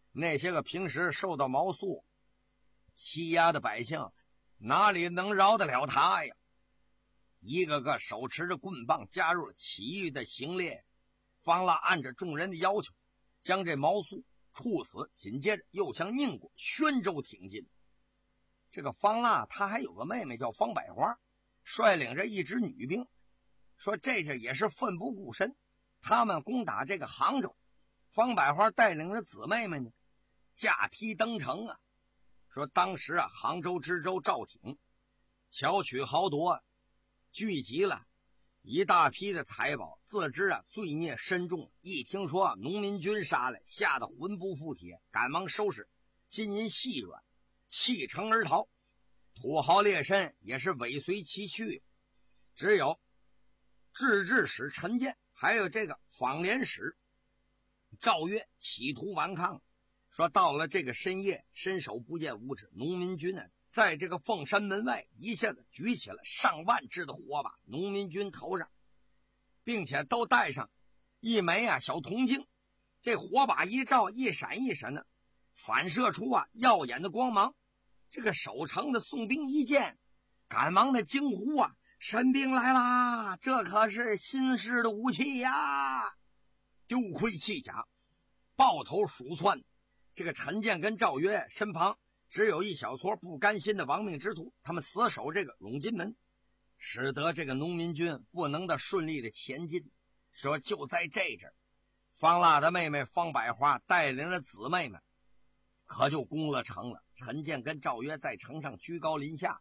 S5: 那些个平时受到毛素欺压的百姓，哪里能饶得了他呀？一个个手持着棍棒加入了起义的行列。方腊按着众人的要求，将这毛素处死，紧接着又向宁国、宣州挺进。这个方腊他还有个妹妹叫方百花，率领着一支女兵，说这阵也是奋不顾身，他们攻打这个杭州。方百花带领着姊妹们呢，驾梯登城啊。说当时啊，杭州知州赵挺巧取豪夺，聚集了一大批的财宝，自知啊罪孽深重，一听说啊农民军杀来，吓得魂不附体，赶忙收拾金银细软，弃城而逃。土豪劣绅也是尾随其去，只有制置使陈建还有这个坊联使赵约企图顽抗。说到了这个深夜，伸手不见五指，农民军呢在这个凤山门外一下子举起了上万支的火把，农民军头上并且都带上一枚啊小铜镜，这火把一照，一闪一闪的反射出啊耀眼的光芒。这个守城的宋兵一见，赶忙的惊呼啊，神兵来啦，这可是新式的武器呀！丢盔弃甲，抱头鼠窜。这个陈建跟赵约身旁只有一小撮不甘心的亡命之徒，他们死守这个永金门，使得这个农民军不能的顺利的前进。说就在这阵，方腊的妹妹方百花带领着姊妹们可就攻了城了。陈建跟赵约在城上居高临下，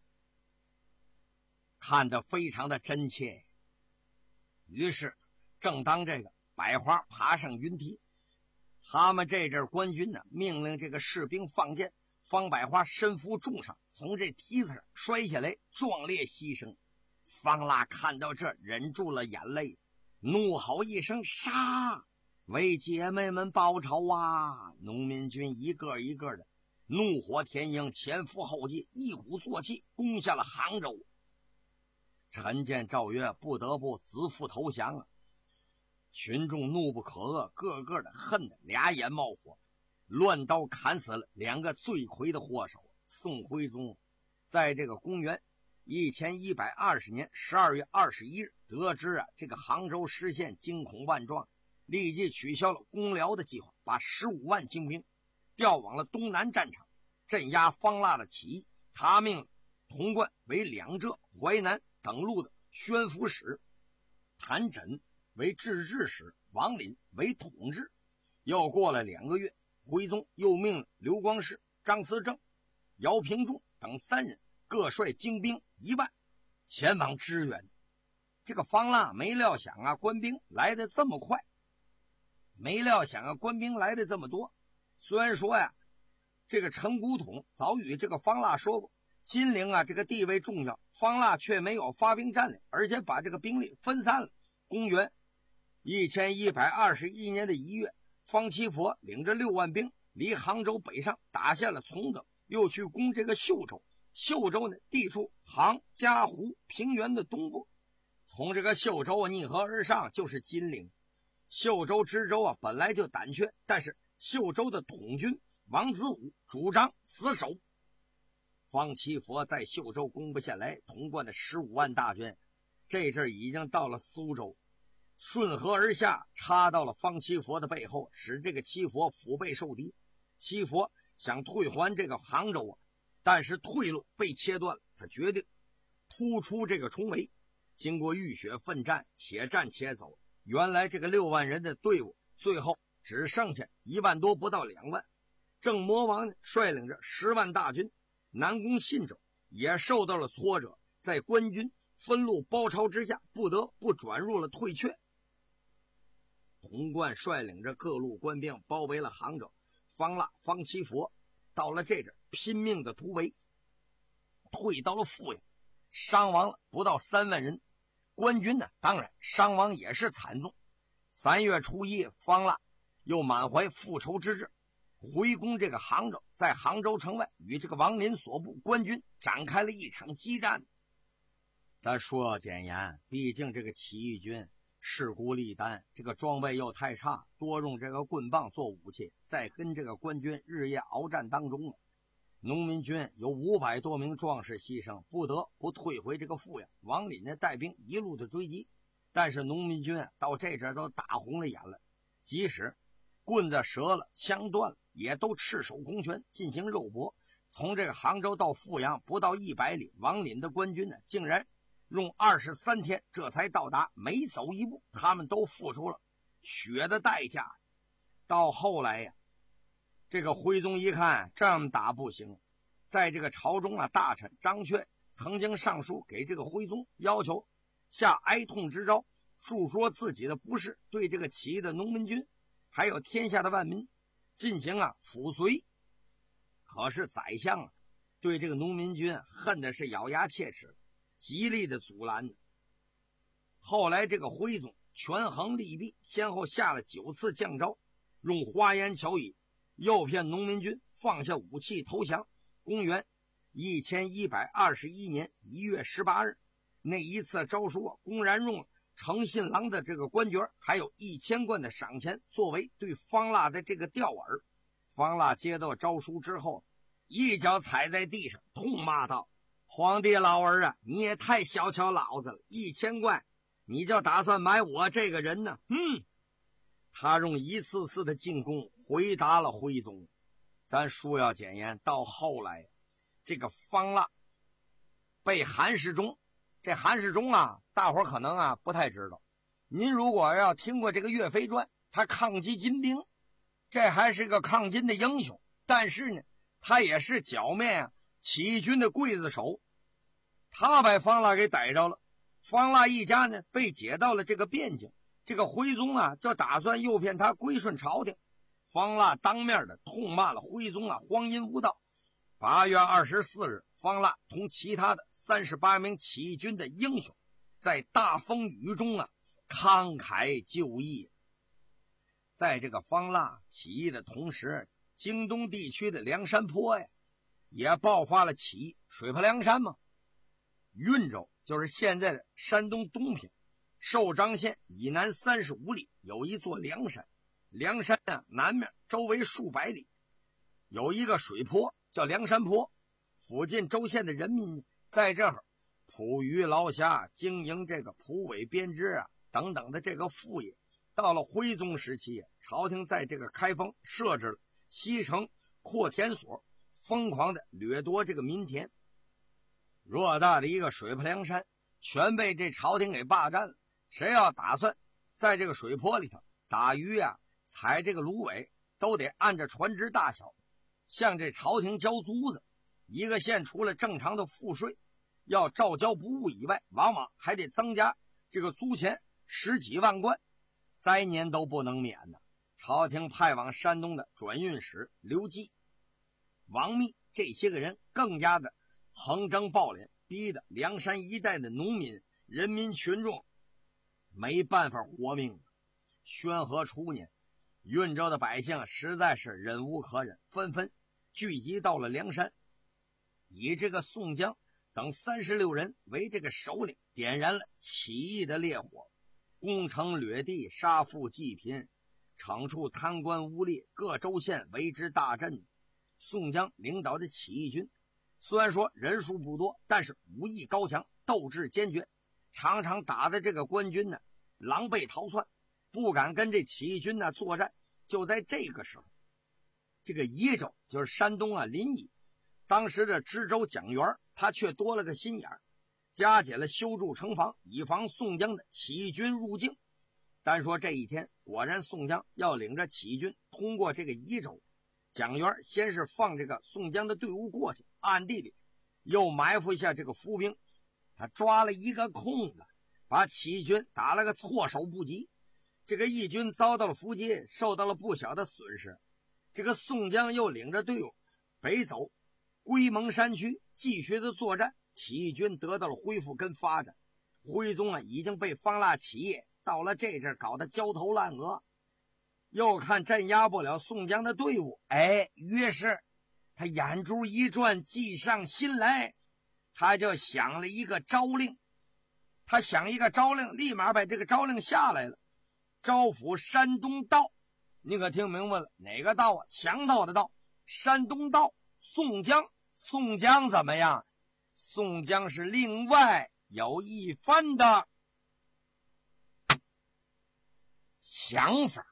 S5: 看得非常的真切。于是正当这个百花爬上云梯，他们这阵官军呢命令这个士兵放箭，方百花身负重伤，从这梯子上摔下来，壮烈牺牲。方腊看到这，忍住了眼泪，怒吼一声，杀！为姐妹们报仇啊！农民军一个一个的怒火填膺，前赴后继，一鼓作气攻下了杭州。陈建、赵约不得不自负投降啊！群众怒不可遏，个个的恨得俩眼冒火，乱刀砍死了两个罪魁的祸首。宋徽宗在这个公元一千一百二十年十二月二十一日得知啊这个杭州失陷，惊恐万状，立即取消了攻辽的计划，把十五万精兵调往了东南战场，镇压方腊的起义。他命童贯为两浙、淮南等路的宣抚使，谭轸为制置使，王林为统制。又过了两个月，徽宗又命刘光世、张思正、姚平仲等三人各率精兵一万前往支援。这个方腊没料想啊，官兵来得这么快，没料想啊，官兵来的这么多。虽然说呀，这个陈古统早与这个方腊说过，金陵啊这个地位重要，方腊却没有发兵占领，而且把这个兵力分散了。公元一千一百二十一年的一月，方七佛领着六万兵离杭州北上，打下了崇德，又去攻这个秀州。秀州呢地处杭嘉湖平原的东部，从这个秀州逆河而上就是金陵。秀州知州啊本来就胆怯，但是秀州的统军王子武主张死守。方七佛在秀州攻不下来，童贯的十五万大军这阵已经到了苏州，顺河而下，插到了方七佛的背后，使这个七佛腹背受敌。七佛想退还这个杭州啊，但是退路被切断了，他决定突出这个重围。经过浴血奋战，且战且走，原来这个六万人的队伍最后只剩下一万多，不到两万。郑魔王率领着十万大军南攻信州，也受到了挫折，在官军分路包抄之下，不得不转入了退却。童贯率领着各路官兵包围了杭州，方腊、方七佛到了这阵拼命的突围，退到了阜阳，伤亡了不到三万人。官军呢，当然伤亡也是惨重。三月初一，方腊又满怀复仇之志，回攻这个杭州，在杭州城外与这个王林所部官军展开了一场激战。咱说简言，毕竟这个起义军势孤力单，这个装备又太差，多用这个棍棒做武器，在跟这个官军日夜鏖战当中，农民军有五百多名壮士牺牲，不得不退回这个阜阳。王林呢带兵一路的追击，但是农民军到这阵都打红了眼了，即使棍子折了，枪断了，也都赤手空拳进行肉搏。从这个杭州到阜阳不到一百里，王林的官军呢竟然用二十三天这才到达，每走一步他们都付出了血的代价。到后来呀，这个徽宗一看这么打不行，在这个朝中啊，大臣张铉曾经上书给这个徽宗，要求下哀痛之诏，述说自己的不是，对这个起义的农民军还有天下的万民进行啊抚绥。可是宰相啊对这个农民军恨的是咬牙切齿，极力的阻拦。后来这个徽宗权衡利弊，先后下了九次降诏，用花言巧语诱骗农民军放下武器投降。公元一千一百二十一年一月十八日，那一次诏书啊，公然用诚信郎的这个官爵还有一千贯的赏钱作为对方腊的这个钓饵。方腊接到诏书之后，一脚踩在地上，痛骂道：皇帝老儿啊，你也太小瞧老子了，一千贯你就打算买我这个人呢？嗯，他用一次次的进攻回答了徽宗。咱书要简言，到后来这个方腊被韩世忠，这韩世忠啊大伙可能啊不太知道，您如果要听过这个岳飞传，他抗击金兵，这还是个抗金的英雄，但是呢他也是剿灭啊起义军的刽子手。他把方腊给逮着了，方腊一家呢被解到了这个边境，这个徽宗啊就打算诱骗他归顺朝廷。方腊当面的痛骂了徽宗啊荒淫无道。八月二十四日，方腊同其他的三十八名起义军的英雄在大风雨中啊慷慨就义。在这个方腊起义的同时，京东地区的梁山泊呀也爆发了起义。水泊梁山嘛，运州就是现在的山东东平，寿张县以南三十五里有一座梁山，梁山啊南面周围数百里有一个水泊叫梁山泊，附近州县的人民在这儿捕鱼捞虾，经营这个蒲苇编织啊等等的这个副业。到了徽宗时期，朝廷在这个开封设置了西城扩田所，疯狂的掠夺这个民田。偌大的一个水泊梁山全被这朝廷给霸占了，谁要打算在这个水泊里头打鱼啊采这个芦苇，都得按着船只大小向这朝廷交租子。一个县除了正常的赋税要照交不误以外，往往还得增加这个租钱十几万贯，灾年都不能免呢。朝廷派往山东的转运使刘基、王密这些个人更加的横征暴敛，逼得梁山一带的农民人民群众没办法活命。宣和初年，运州的百姓实在是忍无可忍，纷纷聚集到了梁山，以这个宋江等三十六人为这个首领，点燃了起义的烈火，攻城掠地，杀富济贫，惩处贪官污吏，各州县为之大振。宋江领导的起义军虽然说人数不多，但是武艺高强，斗志坚决，常常打的这个官军呢狼狈逃窜，不敢跟这起义军呢作战。就在这个时候，这个宜州就是山东啊临沂，当时的知州蒋元他却多了个心眼，加紧了修筑城防，以防宋江的起义军入境。单说这一天，果然宋江要领着起义军通过这个宜州。蒋元先是放这个宋江的队伍过去，暗地里又埋伏一下这个伏兵，他抓了一个空子，把起义军打了个措手不及。这个义军遭到了伏击，受到了不小的损失。这个宋江又领着队伍北走龟蒙山区，继续的作战，起义军得到了恢复跟发展。徽宗啊已经被方腊起义到了这阵搞得焦头烂额，又看镇压不了宋江的队伍，哎，于是他眼珠一转，计上心来，他就想了一个招令， 他想一个诏令，立马把这个诏令下来了。招抚山东道，你可听明白了？哪个道啊？强盗的道。山东道，宋江。宋江怎么样？宋江是另外有一番的想法。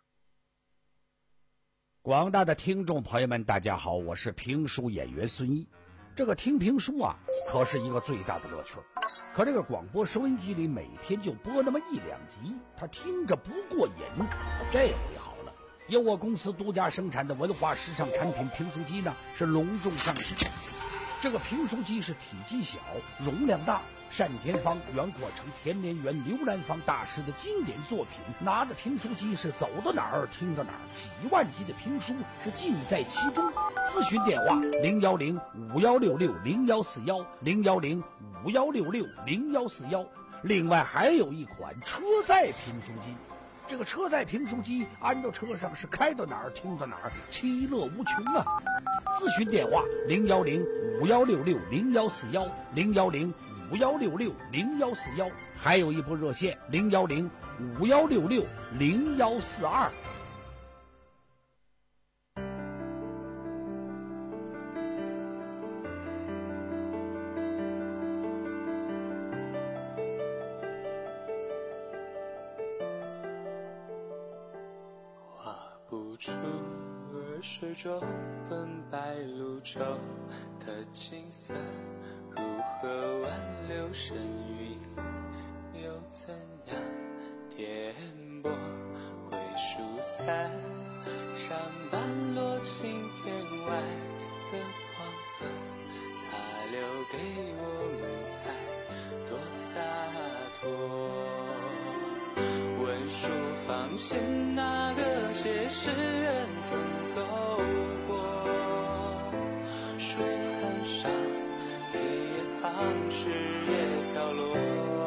S4: 广大的听众朋友们，大家好，我是评书演员孙毅。这个听评书啊，可是一个最大的乐趣。可这个广播收音机里每天就播那么一两集，他听着不过瘾。这回好了，由我公司独家生产的文化时尚产品评书机呢，是隆重上市。这个评书机是体积小，容量大，单田芳、袁阔成、田连元、刘兰芳大师的经典作品。拿着评书机是走到哪儿听到哪儿，几万集的评书是尽在其中。咨询电话零幺零五幺六六零幺四幺零幺零五幺六六零幺四幺。另外还有一款车载评书机。这个车载评书机安到车上是开到哪儿听到哪儿，其乐无穷啊！咨询电话零幺零五幺六六零幺四幺零幺零五幺六六零幺四幺，还有一部热线零幺零五幺六六零幺四二。
S9: 出儿时中奔白鹭洲的景色，如何挽留神韵，又怎样颠簸归疏散，山半落青天外的黄河，它留给我们太多洒脱。文书坊前那个些诗人曾走过，书函上一页唐诗也飘落，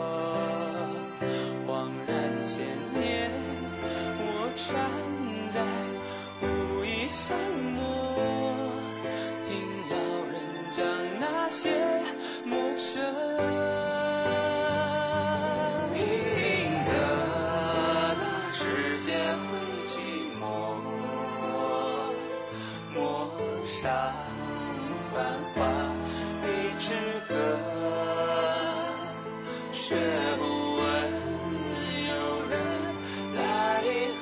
S9: 恍然间年我站在无意山漠，听老人讲那些牧者上繁华一支歌，却不闻有人来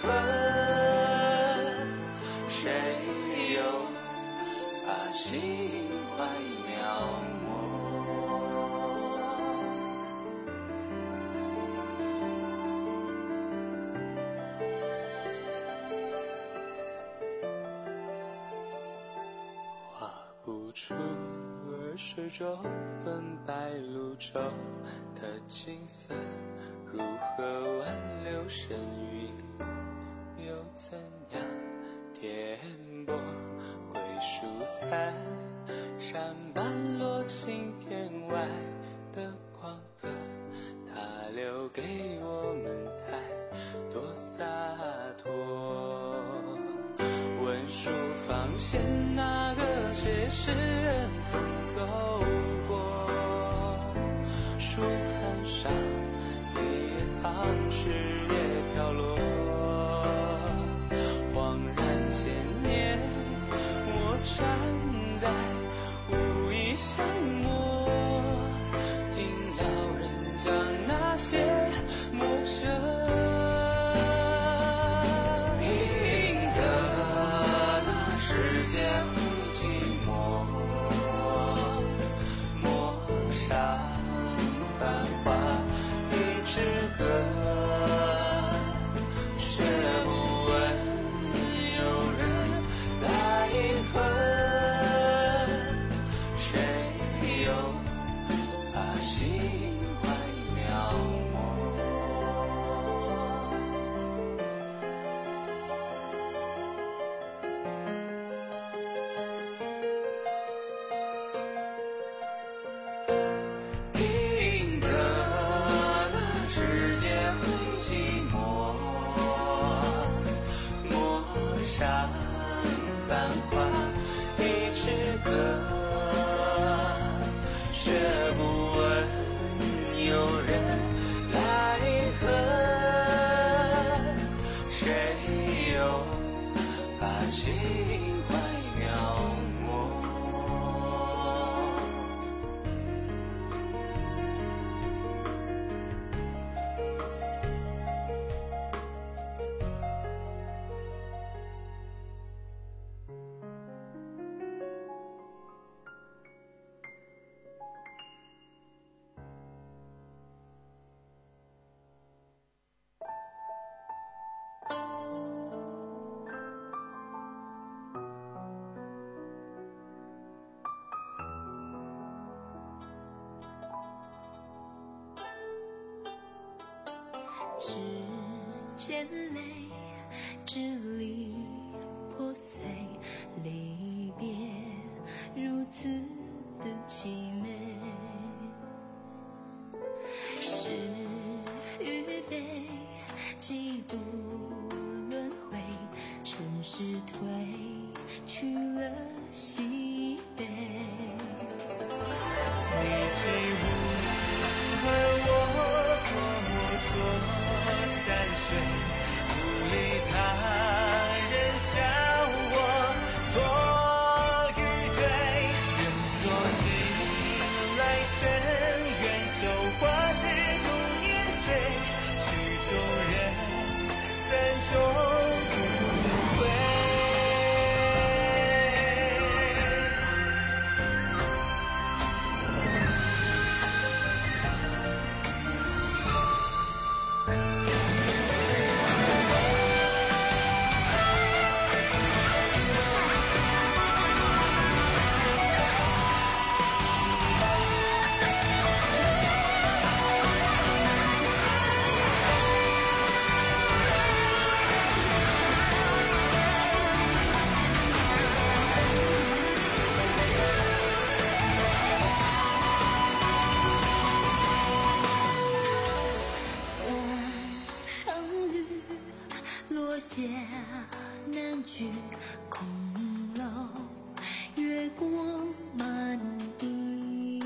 S9: 和，谁又把心怀描摹？不出儿时中奔白鹭洲的景色，如何挽留神韵，又怎样颠簸归疏散，山半落青天外的黄河，它留给我们太多洒脱。文书坊前那个些诗人曾走过，书函上一页唐诗也飘落，恍然间年我站在无意山漠，听老人讲那些牧者世界不寂寞，陌上繁华一支歌，却不闻有人来和，谁又把心怀描摹？世界
S10: 眼泪支离破碎，离别如此的凄美，是与非几度轮回，尘世褪去了喜悲。
S3: 你起舞和我多么做山水，不理他人笑我错与对，人若寄来生，愿守花枝同年岁，曲中人，散中不悔。
S10: 难聚空楼，月光满地。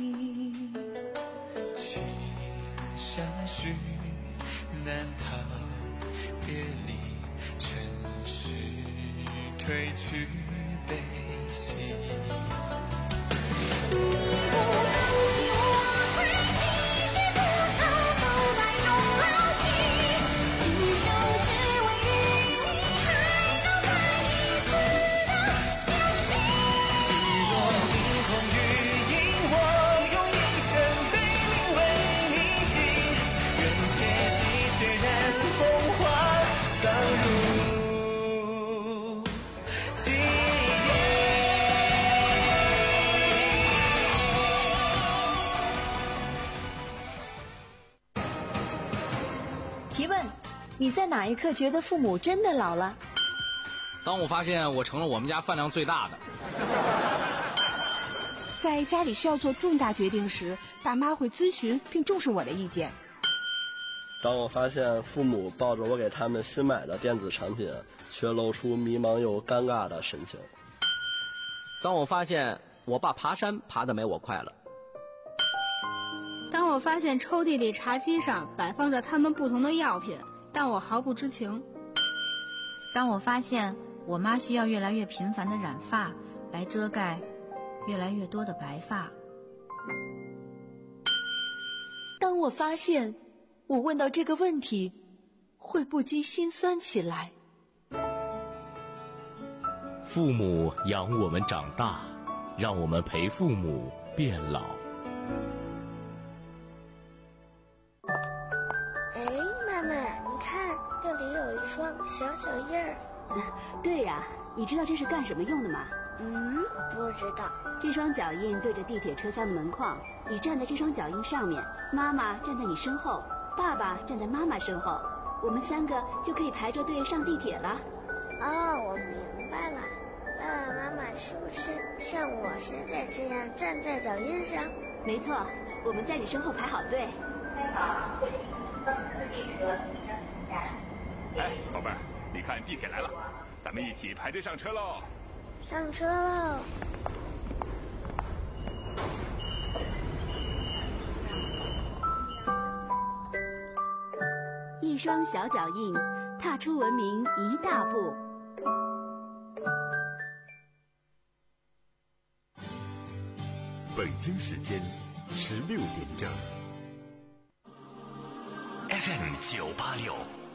S3: 情相许，难逃别离，尘世褪去悲喜。
S11: 提问：你在哪一刻觉得父母真的老了？
S12: 当我发现我成了我们家饭量最大的。
S13: 在家里需要做重大决定时，爸妈会咨询并重视我的意见。
S14: 当我发现父母抱着我给他们新买的电子产品，却露出迷茫又尴尬的神情。
S15: 当我发现我爸爬山爬得没我快了。
S16: 当我发现抽屉里茶几上摆放着他们不同的药品，但我毫不知情。
S17: 当我发现我妈需要越来越频繁的染发来遮盖越来越多的白发。
S11: 当我发现我问到这个问题会不禁心酸起来。
S1: 父母养我们长大，让我们陪父母变老。
S18: 哎，妈妈，你看这里有一双小脚印儿。
S19: 对呀、啊，你知道这是干什么用的吗？
S18: 嗯，不知道。
S19: 这双脚印对着地铁车厢的门框，你站在这双脚印上面，妈妈站在你身后，爸爸站在妈妈身后，我们三个就可以排着队上地铁了。
S18: 哦，我明白了。爸爸妈妈是不是像我现在这样站在脚印上？
S19: 没错，我们在你身后排好队。
S20: 哎，宝贝儿，你看地铁来了，咱们一起排队上车喽！
S18: 上车喽！
S19: 一双小脚印，踏出文明一大步。
S1: 北京时间十六点整。
S2: F M 九八六